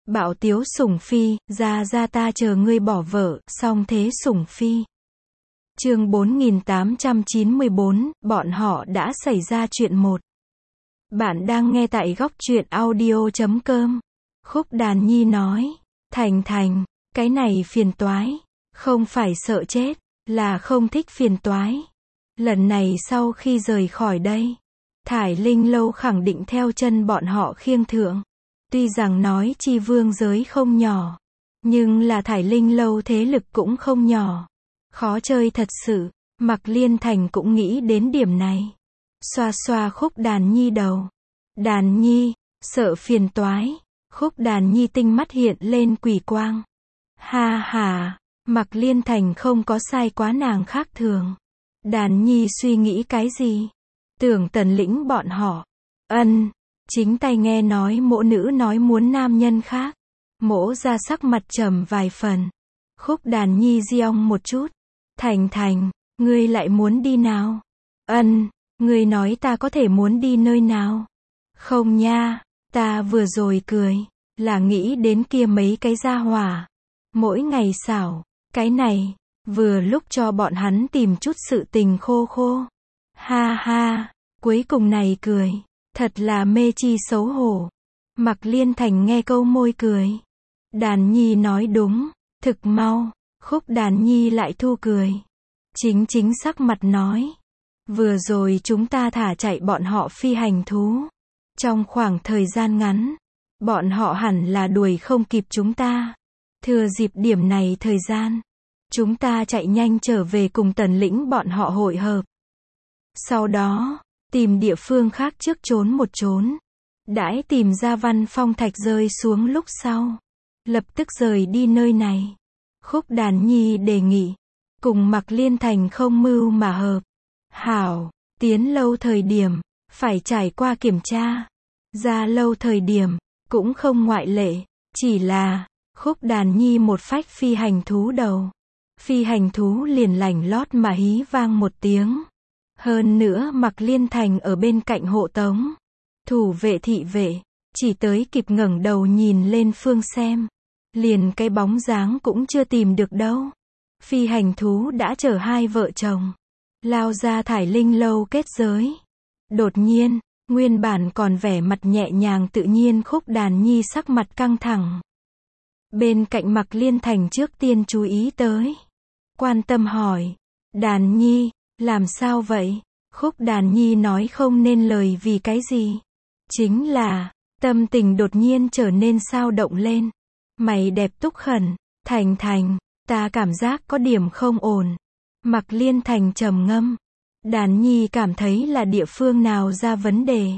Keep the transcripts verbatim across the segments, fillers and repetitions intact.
Bạo tiếu sủng phi, ra ra ta chờ ngươi bỏ vợ, song thế sủng phi. Chương bốn nghìn tám trăm chín mươi bốn, bọn họ đã xảy ra chuyện một. Bạn đang nghe tại góc truyện audio chấm com. Khúc Đàn Nhi nói, Thành Thành, cái này phiền toái, không phải sợ chết, là không thích phiền toái. Lần này sau khi rời khỏi đây, Thải Linh Lâu khẳng định theo chân bọn họ khiêng thượng. Tuy rằng nói chi vương giới không nhỏ, nhưng là Thải Linh Lâu thế lực cũng không nhỏ. Khó chơi thật sự, Mạc Liên Thành cũng nghĩ đến điểm này. Xoa xoa Khúc Đàn Nhi đầu. Đàn Nhi, sợ phiền toái. Khúc Đàn Nhi tinh mắt hiện lên quỷ quang. Ha ha, Mạc Liên Thành không có sai quá nàng khác thường. Đàn Nhi suy nghĩ cái gì? Tưởng Tần Lĩnh bọn họ. Ân, chính tay nghe nói mỗ nữ nói muốn nam nhân khác. Mỗ ra sắc mặt trầm vài phần. Khúc Đàn Nhi giong một chút. Thành Thành, ngươi lại muốn đi nào? Ân, ngươi nói ta có thể muốn đi nơi nào? Không nha, ta vừa rồi cười, là nghĩ đến kia mấy cái gia hỏa. Mỗi ngày xảo, cái này, vừa lúc cho bọn hắn tìm chút sự tình khô khô. Ha ha, cuối cùng này cười, thật là mê chi xấu hổ. Mạc Liên Thành nghe câu môi cười. Đàn Nhi nói đúng, thực mau, Khúc Đàn Nhi lại thu cười. Chính chính sắc mặt nói, vừa rồi chúng ta thả chạy bọn họ phi hành thú. Trong khoảng thời gian ngắn, bọn họ hẳn là đuổi không kịp chúng ta. Thừa dịp điểm này thời gian, chúng ta chạy nhanh trở về cùng Tần Lĩnh bọn họ hội hợp. Sau đó, tìm địa phương khác trước trốn một trốn. Đãi tìm ra văn phong thạch rơi xuống lúc sau, lập tức rời đi nơi này. Khúc Đàn Nhi đề nghị, cùng Mạc Liên Thành không mưu mà hợp. Hảo, tiến lâu thời điểm, phải trải qua kiểm tra. Ra lâu thời điểm, cũng không ngoại lệ. Chỉ là, Khúc Đàn Nhi một phách phi hành thú đầu. Phi hành thú liền lảnh lót mà hí vang một tiếng. Hơn nữa Mạc Liên Thành ở bên cạnh hộ tống. Thủ vệ thị vệ, chỉ tới kịp ngẩng đầu nhìn lên phương xem. Liền cái bóng dáng cũng chưa tìm được đâu. Phi hành thú đã chở hai vợ chồng. Lao ra Thải Linh Lâu kết giới. Đột nhiên, nguyên bản còn vẻ mặt nhẹ nhàng tự nhiên Khúc Đàn Nhi sắc mặt căng thẳng. Bên cạnh Mạc Liên Thành trước tiên chú ý tới. Quan tâm hỏi. Đàn Nhi, làm sao vậy? Khúc Đàn Nhi nói không nên lời vì cái gì. Chính là, tâm tình đột nhiên trở nên sao động lên. Mày đẹp túc khẩn. Thành Thành, ta cảm giác có điểm không ổn. Mạc Liên Thành trầm ngâm. Đàn Nhi cảm thấy là địa phương nào ra vấn đề.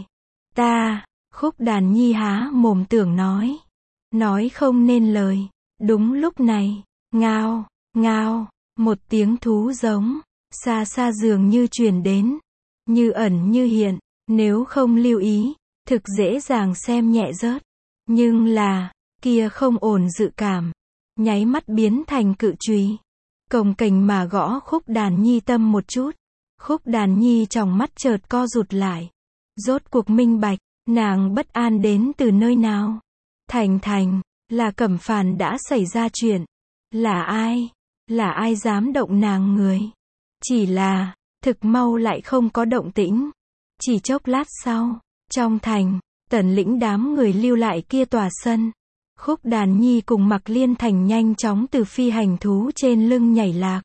Ta, Khúc Đàn Nhi há mồm tưởng nói. Nói không nên lời. Đúng lúc này, ngao, ngao, một tiếng thú giống, xa xa dường như truyền đến. Như ẩn như hiện, nếu không lưu ý, thực dễ dàng xem nhẹ rớt. Nhưng là, kia không ổn dự cảm. Nháy mắt biến thành cự chùy. Cồng kềnh mà gõ Khúc Đàn Nhi tâm một chút. Khúc Đàn Nhi trong mắt chợt co rụt lại. Rốt cuộc minh bạch, nàng bất an đến từ nơi nào. Thành Thành, là Cẩm Phàn đã xảy ra chuyện. Là ai? Là ai dám động nàng người? Chỉ là, thực mau lại không có động tĩnh. Chỉ chốc lát sau, trong thành, Tần Lĩnh đám người lưu lại kia tòa sân. Khúc Đàn Nhi cùng Mạc Liên Thành nhanh chóng từ phi hành thú trên lưng nhảy lạc.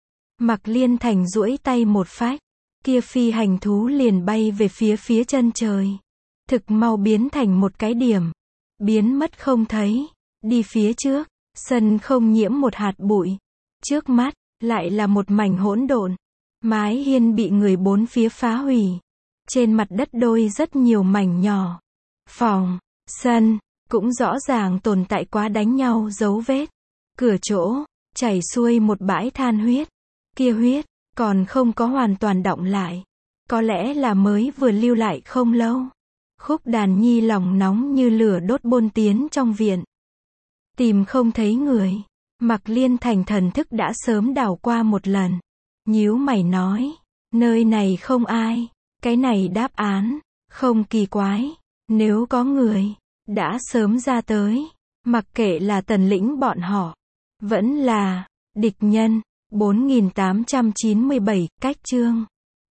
Mạc Liên Thành duỗi tay một phách, kia phi hành thú liền bay về phía phía chân trời. Thực mau biến thành một cái điểm, biến mất không thấy. Đi phía trước, sân không nhiễm một hạt bụi. Trước mắt, lại là một mảnh hỗn độn. Mái hiên bị người bốn phía phá hủy. Trên mặt đất đôi rất nhiều mảnh nhỏ. Phòng, sân, cũng rõ ràng tồn tại quá đánh nhau dấu vết. Cửa chỗ, chảy xuôi một bãi than huyết. Kia huyết, còn không có hoàn toàn đọng lại. Có lẽ là mới vừa lưu lại không lâu. Khúc Đàn Nhi lòng nóng như lửa đốt bôn tiến trong viện. Tìm không thấy người. Mạc Liên Thành thần thức đã sớm đảo qua một lần. Nhíu mày nói, nơi này không ai. Cái này đáp án, không kỳ quái. Nếu có người, đã sớm ra tới. Mặc kệ là Tần Lĩnh bọn họ, vẫn là địch nhân. bốn nghìn tám trăm chín mươi bảy, cách chương